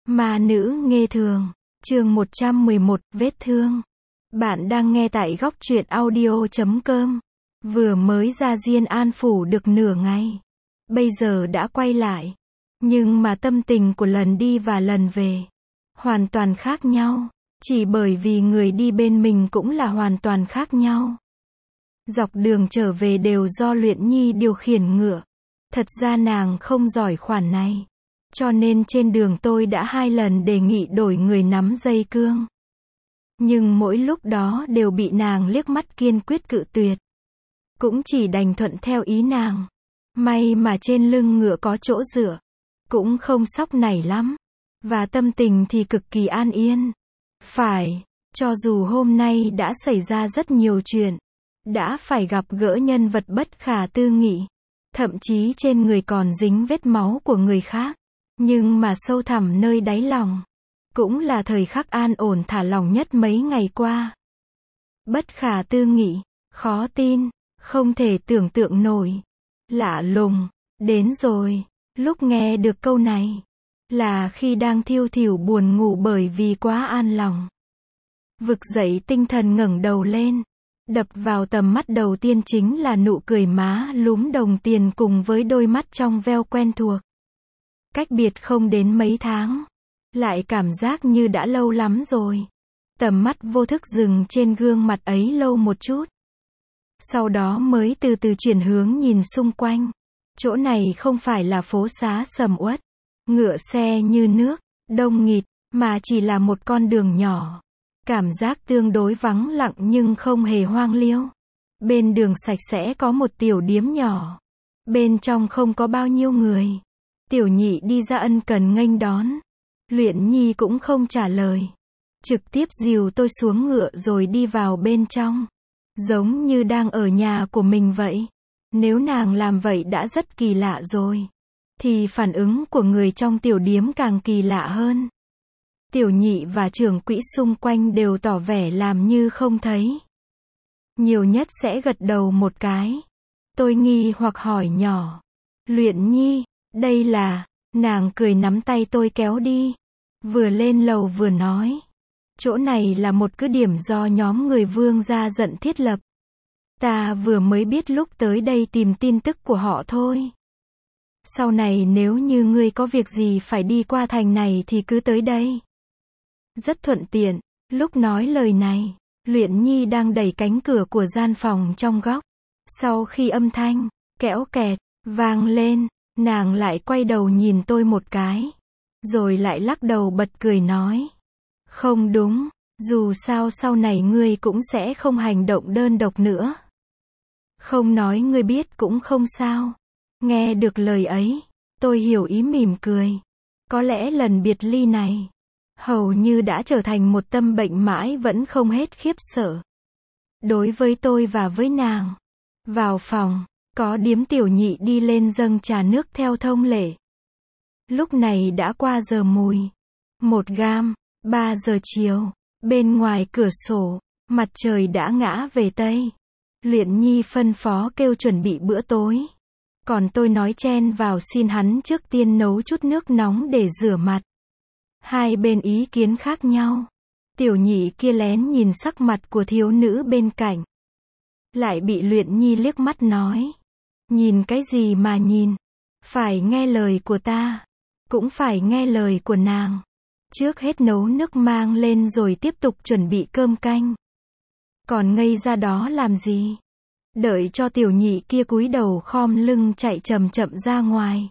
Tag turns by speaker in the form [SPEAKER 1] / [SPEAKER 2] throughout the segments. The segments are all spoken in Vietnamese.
[SPEAKER 1] Ma nữ nghê thường, chương 111, vết thương. Bạn đang nghe tại góc truyện audio.com. Vừa mới ra Diên An Phủ được nửa ngày. Bây giờ đã quay lại. Nhưng mà tâm tình của lần đi và lần về hoàn toàn khác nhau. Chỉ bởi vì người đi bên mình cũng là hoàn toàn khác nhau. Dọc đường trở về đều do Luyện Nhi điều khiển ngựa. Thật ra nàng không giỏi khoản này. Cho nên trên đường tôi đã 2 lần đề nghị đổi người nắm dây cương. Nhưng mỗi lúc đó đều bị nàng liếc mắt kiên quyết cự tuyệt. Cũng chỉ đành thuận theo ý nàng. May mà trên lưng ngựa có chỗ dựa. Cũng không sóc nảy lắm. Và tâm tình thì cực kỳ an yên. Phải, cho dù hôm nay đã xảy ra rất nhiều chuyện. Đã phải gặp gỡ nhân vật bất khả tư nghị. Thậm chí trên người còn dính vết máu của người khác. Nhưng mà sâu thẳm nơi đáy lòng, cũng là thời khắc an ổn thả lỏng nhất mấy ngày qua. Bất khả tư nghị, khó tin, không thể tưởng tượng nổi. Lạ lùng, đến rồi, lúc nghe được câu này, là khi đang thiêu thỉu buồn ngủ bởi vì quá an lòng. Vực dậy tinh thần ngẩng đầu lên, đập vào tầm mắt đầu tiên chính là nụ cười má lúm đồng tiền cùng với đôi mắt trong veo quen thuộc. Cách biệt không đến mấy tháng, lại cảm giác như đã lâu lắm rồi. Tầm mắt vô thức dừng trên gương mặt ấy lâu một chút. Sau đó mới từ từ chuyển hướng nhìn xung quanh. Chỗ này không phải là phố xá sầm uất, ngựa xe như nước, đông nghịt, mà chỉ là một con đường nhỏ. Cảm giác tương đối vắng lặng nhưng không hề hoang liêu. Bên đường sạch sẽ có một tiểu điếm nhỏ. Bên trong không có bao nhiêu người. Tiểu nhị đi ra ân cần nghênh đón. Luyện Nhi cũng không trả lời. Trực tiếp dìu tôi xuống ngựa rồi đi vào bên trong. Giống như đang ở nhà của mình vậy. Nếu nàng làm vậy đã rất kỳ lạ rồi. Thì phản ứng của người trong tiểu điếm càng kỳ lạ hơn. Tiểu nhị và trưởng quỹ xung quanh đều tỏ vẻ làm như không thấy. Nhiều nhất sẽ gật đầu một cái. Tôi nghi hoặc hỏi nhỏ. Luyện Nhi, đây là... Nàng cười nắm tay tôi kéo đi. Vừa lên lầu vừa nói. Chỗ này là một cứ điểm do nhóm người Vương gia giận thiết lập. Ta vừa mới biết lúc tới đây tìm tin tức của họ thôi. Sau này nếu như ngươi có việc gì phải đi qua thành này thì cứ tới đây. Rất thuận tiện. Lúc nói lời này, Luyện Nhi đang đẩy cánh cửa của gian phòng trong góc. Sau khi âm thanh kẽo kẹt vang lên, nàng lại quay đầu nhìn tôi một cái. Rồi lại lắc đầu bật cười nói. Không đúng, dù sao sau này ngươi cũng sẽ không hành động đơn độc nữa. Không nói ngươi biết cũng không sao. Nghe được lời ấy, tôi hiểu ý mỉm cười. Có lẽ lần biệt ly này, hầu như đã trở thành một tâm bệnh mãi vẫn không hết khiếp sợ. Đối với tôi và với nàng. Vào phòng, có điếm tiểu nhị đi lên dâng trà nước theo thông lệ. Lúc này đã qua giờ mùi. 1 gam, 3 giờ chiều. Bên ngoài cửa sổ, mặt trời đã ngã về Tây. Luyện Nhi phân phó kêu chuẩn bị bữa tối. Còn tôi nói chen vào xin hắn trước tiên nấu chút nước nóng để rửa mặt. Hai bên ý kiến khác nhau. Tiểu nhị kia lén nhìn sắc mặt của thiếu nữ bên cạnh. Lại bị Luyện Nhi liếc mắt nói. Nhìn cái gì mà nhìn? Phải nghe lời của ta. Cũng phải nghe lời của nàng. Trước hết nấu nước mang lên rồi tiếp tục chuẩn bị cơm canh. Còn ngây ra đó làm gì? Đợi cho tiểu nhị kia cúi đầu khom lưng chạy chậm chậm ra ngoài.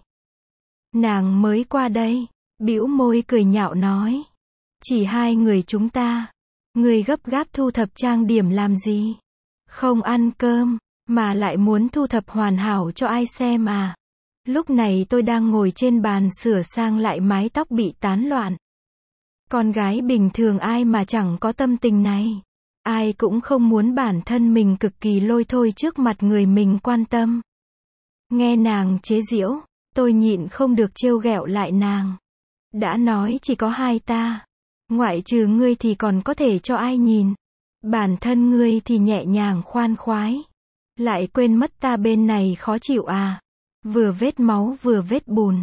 [SPEAKER 1] Nàng mới qua đây, bĩu môi cười nhạo nói. Chỉ 2 người chúng ta. Người gấp gáp thu thập trang điểm làm gì? Không ăn cơm, mà lại muốn thu thập hoàn hảo cho ai xem à? Lúc này tôi đang ngồi trên bàn sửa sang lại mái tóc bị tán loạn. Con gái bình thường ai mà chẳng có tâm tình này. Ai cũng không muốn bản thân mình cực kỳ lôi thôi trước mặt người mình quan tâm. Nghe nàng chế giễu, tôi nhịn không được trêu ghẹo lại nàng. Đã nói chỉ có 2 ta. Ngoại trừ ngươi thì còn có thể cho ai nhìn. Bản thân ngươi thì nhẹ nhàng khoan khoái. Lại quên mất ta bên này khó chịu à. Vừa vết máu vừa vết bùn.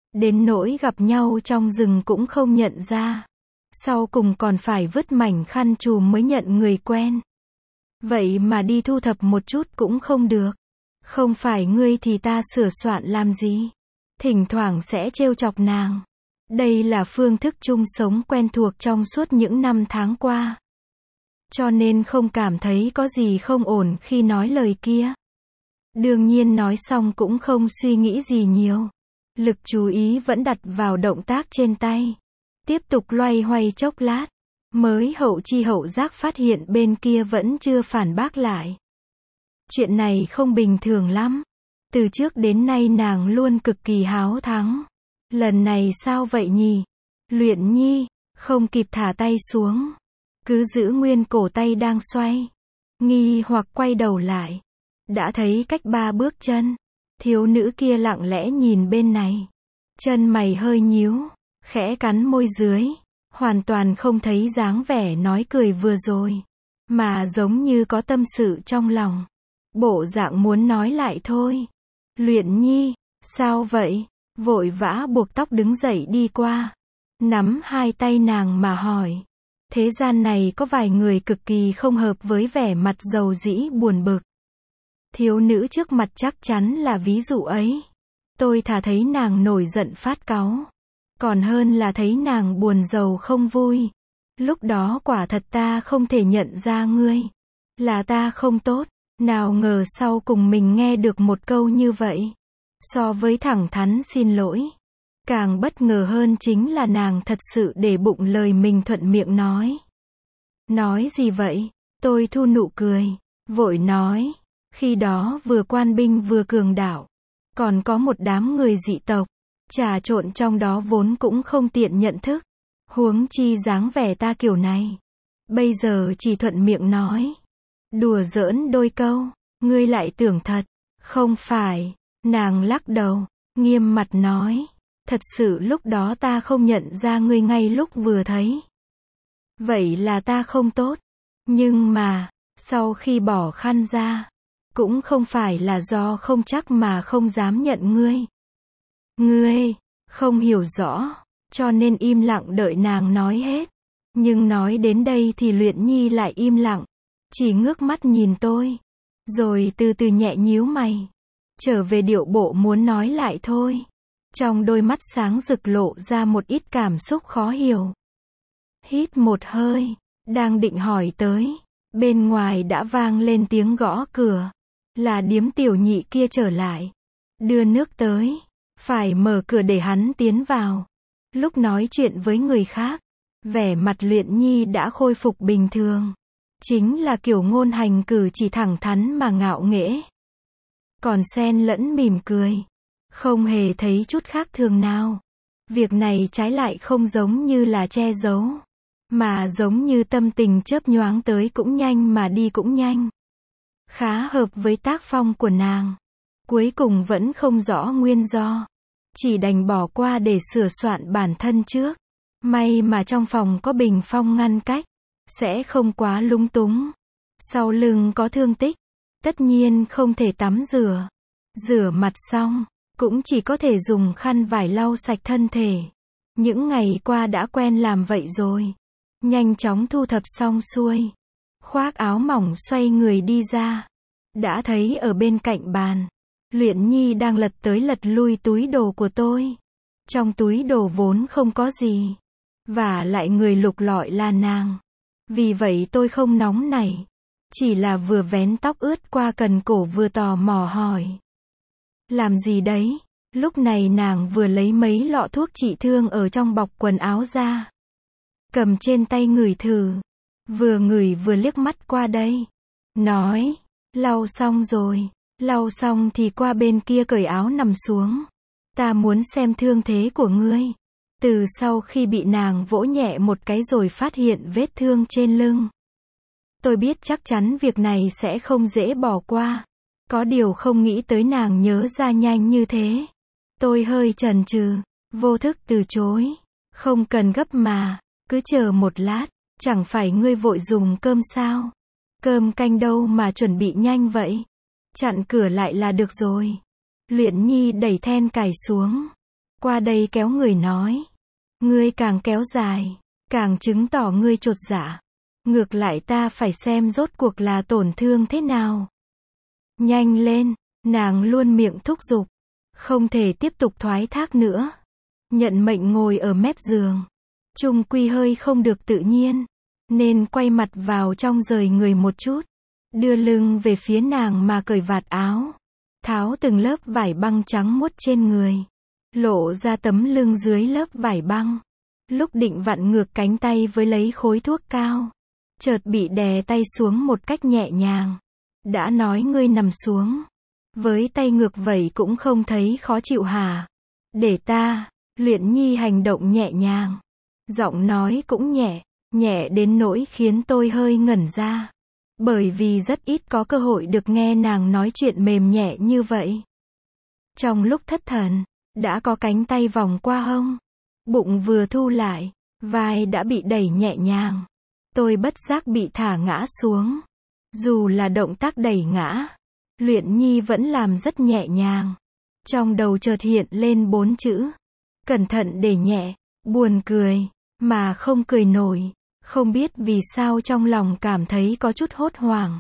[SPEAKER 1] Đến nỗi gặp nhau trong rừng cũng không nhận ra. Sau cùng còn phải vứt mảnh khăn trùm mới nhận người quen. Vậy mà đi thu thập một chút cũng không được. Không phải ngươi thì ta sửa soạn làm gì. Thỉnh thoảng sẽ trêu chọc nàng. Đây là phương thức chung sống quen thuộc trong suốt những năm tháng qua. Cho nên không cảm thấy có gì không ổn khi nói lời kia. Đương nhiên nói xong cũng không suy nghĩ gì nhiều. Lực chú ý vẫn đặt vào động tác trên tay. Tiếp tục loay hoay chốc lát. Mới hậu chi hậu giác phát hiện bên kia vẫn chưa phản bác lại. Chuyện này không bình thường lắm. Từ trước đến nay nàng luôn cực kỳ háo thắng. Lần này sao vậy nhỉ? Luyện Nhi, không kịp thả tay xuống. Cứ giữ nguyên cổ tay đang xoay. Nghi hoặc quay đầu lại. Đã thấy cách 3 bước chân. Thiếu nữ kia lặng lẽ nhìn bên này. Chân mày hơi nhíu. Khẽ cắn môi dưới. Hoàn toàn không thấy dáng vẻ nói cười vừa rồi. Mà giống như có tâm sự trong lòng. Bộ dạng muốn nói lại thôi. Luyện Nhi, sao vậy? Vội vã buộc tóc đứng dậy đi qua. Nắm hai tay nàng mà hỏi. Thế gian này có vài người cực kỳ không hợp với vẻ mặt dầu dĩ buồn bực. Thiếu nữ trước mặt chắc chắn là ví dụ ấy. Tôi thà thấy nàng nổi giận phát cáu. Còn hơn là thấy nàng buồn rầu không vui. Lúc đó quả thật ta không thể nhận ra ngươi. Là ta không tốt. Nào ngờ sau cùng mình nghe được một câu như vậy. So với thẳng thắn xin lỗi. Càng bất ngờ hơn chính là nàng thật sự để bụng lời mình thuận miệng nói. Nói gì vậy? Tôi thu nụ cười. Vội nói. Khi đó vừa quan binh vừa cường đạo. Còn có một đám người dị tộc. Trà trộn trong đó vốn cũng không tiện nhận thức. Huống chi dáng vẻ ta kiểu này. Bây giờ chỉ thuận miệng nói. Đùa giỡn đôi câu. Ngươi lại tưởng thật. Không phải. Nàng lắc đầu. Nghiêm mặt nói. Thật sự lúc đó ta không nhận ra ngươi ngay lúc vừa thấy. Vậy là ta không tốt. Nhưng mà, sau khi bỏ khăn ra, cũng không phải là do không chắc mà không dám nhận ngươi. Ngươi, không hiểu rõ, cho nên im lặng đợi nàng nói hết. Nhưng nói đến đây thì Luyện Nhi lại im lặng, chỉ ngước mắt nhìn tôi, rồi từ từ nhẹ nhíu mày, trở về điệu bộ muốn nói lại thôi. Trong đôi mắt sáng rực lộ ra một ít cảm xúc khó hiểu. Hít một hơi, đang định hỏi tới, bên ngoài đã vang lên tiếng gõ cửa. Là điếm tiểu nhị kia trở lại, đưa nước tới, phải mở cửa để hắn tiến vào. Lúc nói chuyện với người khác, vẻ mặt Luyện Nhi đã khôi phục bình thường. Chính là kiểu ngôn hành cử chỉ thẳng thắn mà ngạo nghễ. Còn xen lẫn mỉm cười. Không hề thấy chút khác thường nào. Việc này trái lại không giống như là che giấu. Mà giống như tâm tình chớp nhoáng tới cũng nhanh mà đi cũng nhanh. Khá hợp với tác phong của nàng. Cuối cùng vẫn không rõ nguyên do. Chỉ đành bỏ qua để sửa soạn bản thân trước. May mà trong phòng có bình phong ngăn cách. Sẽ không quá lung túng. Sau lưng có thương tích. Tất nhiên không thể tắm rửa. Rửa mặt xong, cũng chỉ có thể dùng khăn vải lau sạch thân thể. Những ngày qua đã quen làm vậy rồi. Nhanh chóng thu thập xong xuôi. Khoác áo mỏng xoay người đi ra. Đã thấy ở bên cạnh bàn, Luyện Nhi đang lật tới lật lui túi đồ của tôi. Trong túi đồ vốn không có gì. Và lại người lục lọi là nàng. Vì vậy tôi không nóng nảy. Chỉ là vừa vén tóc ướt qua cần cổ vừa tò mò hỏi. Làm gì đấy? Lúc này nàng vừa lấy mấy lọ thuốc trị thương ở trong bọc quần áo ra. Cầm trên tay ngửi thử. Vừa ngửi vừa liếc mắt qua đây. Nói, lau xong rồi. Lau xong thì qua bên kia cởi áo nằm xuống. Ta muốn xem thương thế của ngươi. Từ sau khi bị nàng vỗ nhẹ một cái rồi phát hiện vết thương trên lưng. Tôi biết chắc chắn việc này sẽ không dễ bỏ qua. Có điều không nghĩ tới nàng nhớ ra nhanh như thế. Tôi hơi chần chừ, vô thức từ chối. Không cần gấp mà, cứ chờ một lát, chẳng phải ngươi vội dùng cơm sao? Cơm canh đâu mà chuẩn bị nhanh vậy? Chặn cửa lại là được rồi. Luyện Nhi đẩy then cài xuống. qua đây kéo người nói. Ngươi càng kéo dài, càng chứng tỏ ngươi chột dạ. Ngược lại ta phải xem rốt cuộc là tổn thương thế nào. Nhanh lên, nàng luôn miệng thúc giục. Không thể tiếp tục thoái thác nữa. Nhận mệnh ngồi ở mép giường. Chung quy hơi không được tự nhiên. Nên quay mặt vào trong rời người một chút. Đưa lưng về phía nàng mà cởi vạt áo. Tháo từng lớp vải băng trắng muốt trên người. Lộ ra tấm lưng dưới lớp vải băng. Lúc định vặn ngược cánh tay với lấy khối thuốc cao. Chợt bị đè tay xuống một cách nhẹ nhàng. Đã nói ngươi nằm xuống. Với tay ngược vậy cũng không thấy khó chịu hả? Để ta, Luyện Nhi hành động nhẹ nhàng. Giọng nói cũng nhẹ, nhẹ đến nỗi khiến tôi hơi ngẩn ra. Bởi vì rất ít có cơ hội được nghe nàng nói chuyện mềm nhẹ như vậy. Trong lúc thất thần, đã có cánh tay vòng qua hông. Bụng vừa thu lại, vai đã bị đẩy nhẹ nhàng. Tôi bất giác bị thả ngã xuống. Dù là động tác đẩy ngã, Luyện Nhi vẫn làm rất nhẹ nhàng. Trong đầu chợt hiện lên 4 chữ. Cẩn thận để nhẹ, buồn cười, mà không cười nổi. Không biết vì sao trong lòng cảm thấy có chút hốt hoảng.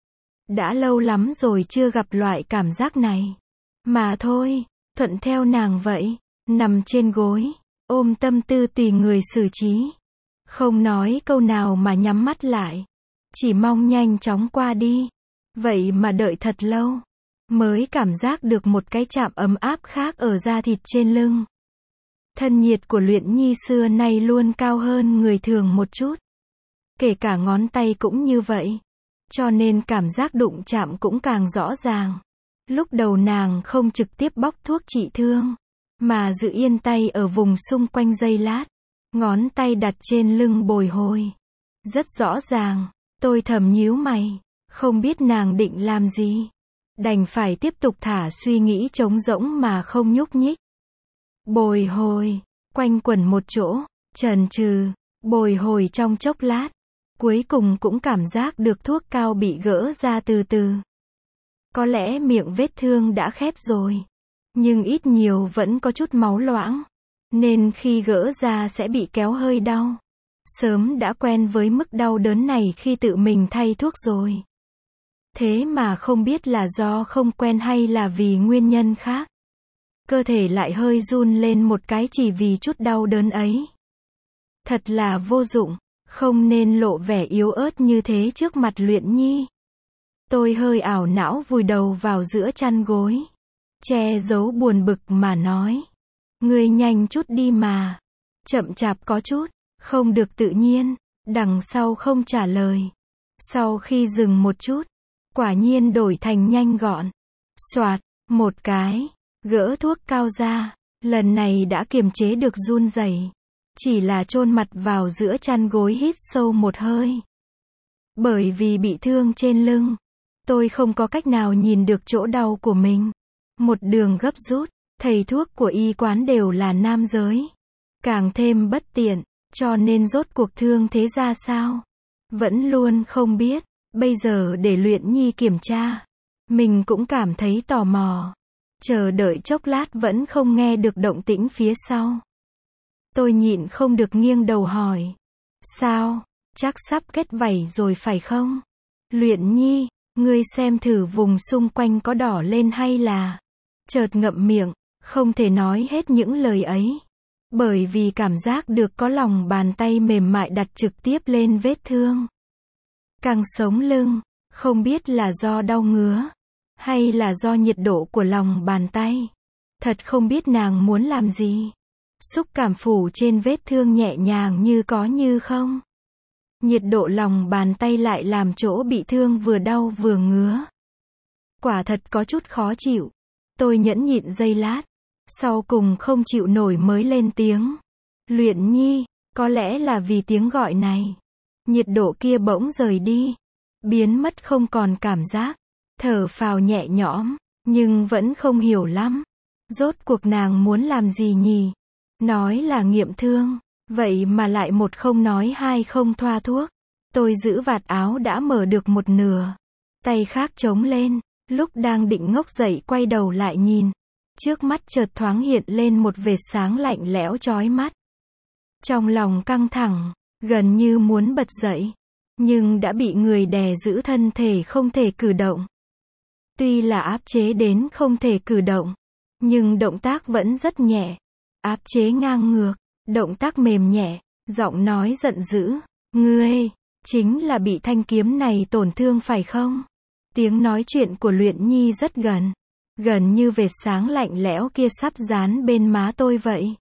[SPEAKER 1] Đã lâu lắm rồi chưa gặp loại cảm giác này. Mà thôi, thuận theo nàng vậy. Nằm trên gối, ôm tâm tư tùy người xử trí. Không nói câu nào mà nhắm mắt lại. Chỉ mong nhanh chóng qua đi. Vậy mà đợi thật lâu. Mới cảm giác được một cái chạm ấm áp khác ở da thịt trên lưng. Thân nhiệt của Luyện Nhi xưa nay luôn cao hơn người thường một chút. Kể cả ngón tay cũng như vậy. Cho nên cảm giác đụng chạm cũng càng rõ ràng. Lúc đầu nàng không trực tiếp bóc thuốc trị thương. Mà giữ yên tay ở vùng xung quanh giây lát. Ngón tay đặt trên lưng bồi hồi. Rất rõ ràng. Tôi thầm nhíu mày. Không biết nàng định làm gì. Đành phải tiếp tục thả suy nghĩ trống rỗng mà không nhúc nhích. Bồi hồi. Quanh quẩn một chỗ. Chần chừ. Bồi hồi trong chốc lát. Cuối cùng cũng cảm giác được thuốc cao bị gỡ ra từ từ. Có lẽ miệng vết thương đã khép rồi. Nhưng ít nhiều vẫn có chút máu loãng. Nên khi gỡ ra sẽ bị kéo hơi đau. Sớm đã quen với mức đau đớn này khi tự mình thay thuốc rồi. Thế mà không biết là do không quen hay là vì nguyên nhân khác. Cơ thể lại hơi run lên một cái chỉ vì chút đau đớn ấy. Thật là vô dụng, không nên lộ vẻ yếu ớt như thế trước mặt Luyện Nhi. Tôi hơi ảo não vùi đầu vào giữa chăn gối. Che giấu buồn bực mà nói. Ngươi nhanh chút đi mà. Chậm chạp có chút, không được tự nhiên. Đằng sau không trả lời. Sau khi dừng một chút, quả nhiên đổi thành nhanh gọn. Soạt, một cái, gỡ thuốc cao ra. Lần này đã kiềm chế được run rẩy. Chỉ là chôn mặt vào giữa chăn gối hít sâu một hơi. Bởi vì bị thương trên lưng, tôi không có cách nào nhìn được chỗ đau của mình. Một đường gấp rút, thầy thuốc của y quán đều là nam giới. Càng thêm bất tiện, cho nên rốt cuộc thương thế ra sao. Vẫn luôn không biết, bây giờ để Luyện Nhi kiểm tra. Mình cũng cảm thấy tò mò. Chờ đợi chốc lát vẫn không nghe được động tĩnh phía sau. Tôi nhịn không được nghiêng đầu hỏi. Sao, chắc sắp kết vảy rồi phải không? Luyện Nhi, ngươi xem thử vùng xung quanh có đỏ lên hay là... Chợt ngậm miệng, không thể nói hết những lời ấy. Bởi vì cảm giác được có lòng bàn tay mềm mại đặt trực tiếp lên vết thương. Căng sống lưng, không biết là do đau ngứa, hay là do nhiệt độ của lòng bàn tay. Thật không biết nàng muốn làm gì. Xúc cảm phủ trên vết thương nhẹ nhàng như có như không. Nhiệt độ lòng bàn tay lại làm chỗ bị thương vừa đau vừa ngứa. Quả thật có chút khó chịu. Tôi nhẫn nhịn giây lát. Sau cùng không chịu nổi mới lên tiếng. Luyện Nhi, có lẽ là vì tiếng gọi này. Nhiệt độ kia bỗng rời đi. Biến mất không còn cảm giác. Thở phào nhẹ nhõm, nhưng vẫn không hiểu lắm. Rốt cuộc nàng muốn làm gì nhỉ? Nói là nghiệm thương. Vậy mà lại một không nói hai không thoa thuốc. Tôi giữ vạt áo đã mở được một nửa. Tay khác chống lên. Lúc đang định ngóc dậy quay đầu lại nhìn. Trước mắt chợt thoáng hiện lên một vệt sáng lạnh lẽo chói mắt. Trong lòng căng thẳng, gần như muốn bật dậy, nhưng đã bị người đè giữ thân thể không thể cử động. Tuy là áp chế đến không thể cử động, nhưng động tác vẫn rất nhẹ, áp chế ngang ngược, động tác mềm nhẹ, giọng nói giận dữ, ngươi, chính là bị thanh kiếm này tổn thương phải không? Tiếng nói chuyện của Luyện Nhi rất gần, gần như vệt sáng lạnh lẽo kia sắp dán bên má tôi vậy.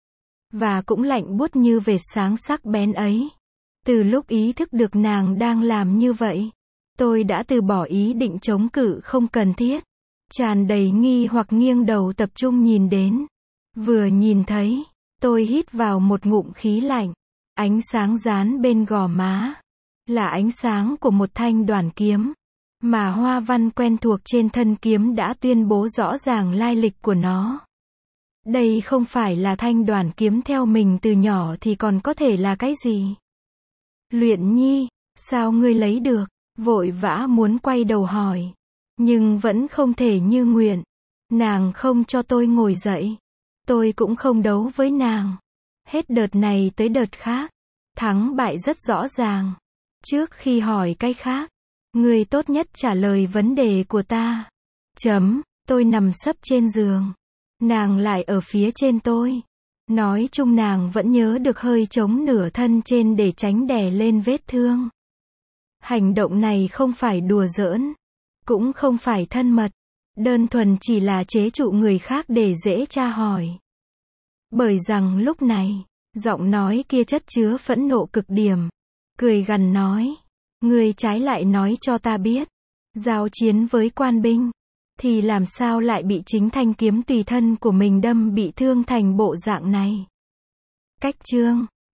[SPEAKER 1] Và cũng lạnh buốt như vệt sáng sắc bén ấy. Từ lúc ý thức được nàng đang làm như vậy, tôi đã từ bỏ ý định chống cự không cần thiết. Tràn đầy nghi hoặc nghiêng đầu tập trung nhìn đến. Vừa nhìn thấy, tôi hít vào một ngụm khí lạnh. Ánh sáng dán bên gò má là ánh sáng của một thanh đoản kiếm, mà hoa văn quen thuộc trên thân kiếm đã tuyên bố rõ ràng lai lịch của nó. Đây không phải là thanh đoản kiếm theo mình từ nhỏ thì còn có thể là cái gì? Luyện Nhi, sao ngươi lấy được? Vội vã muốn quay đầu hỏi, nhưng vẫn không thể như nguyện. Nàng không cho tôi ngồi dậy, tôi cũng không đấu với nàng. Hết đợt này tới đợt khác, thắng bại rất rõ ràng. Trước khi hỏi cái khác, ngươi tốt nhất trả lời vấn đề của ta. Tôi nằm sấp trên giường, nàng lại ở phía trên tôi. Nói chung nàng vẫn nhớ được hơi chống nửa thân trên để tránh đè lên vết thương. Hành động này không phải đùa giỡn, cũng không phải thân mật, đơn thuần chỉ là chế trụ người khác để dễ tra hỏi. Bởi rằng lúc này, giọng nói kia chất chứa phẫn nộ cực điểm, cười gằn nói, ngươi trái lại nói cho ta biết, giao chiến với quan binh, thì làm sao lại bị chính thanh kiếm tùy thân của mình đâm bị thương thành bộ dạng này. Cách chương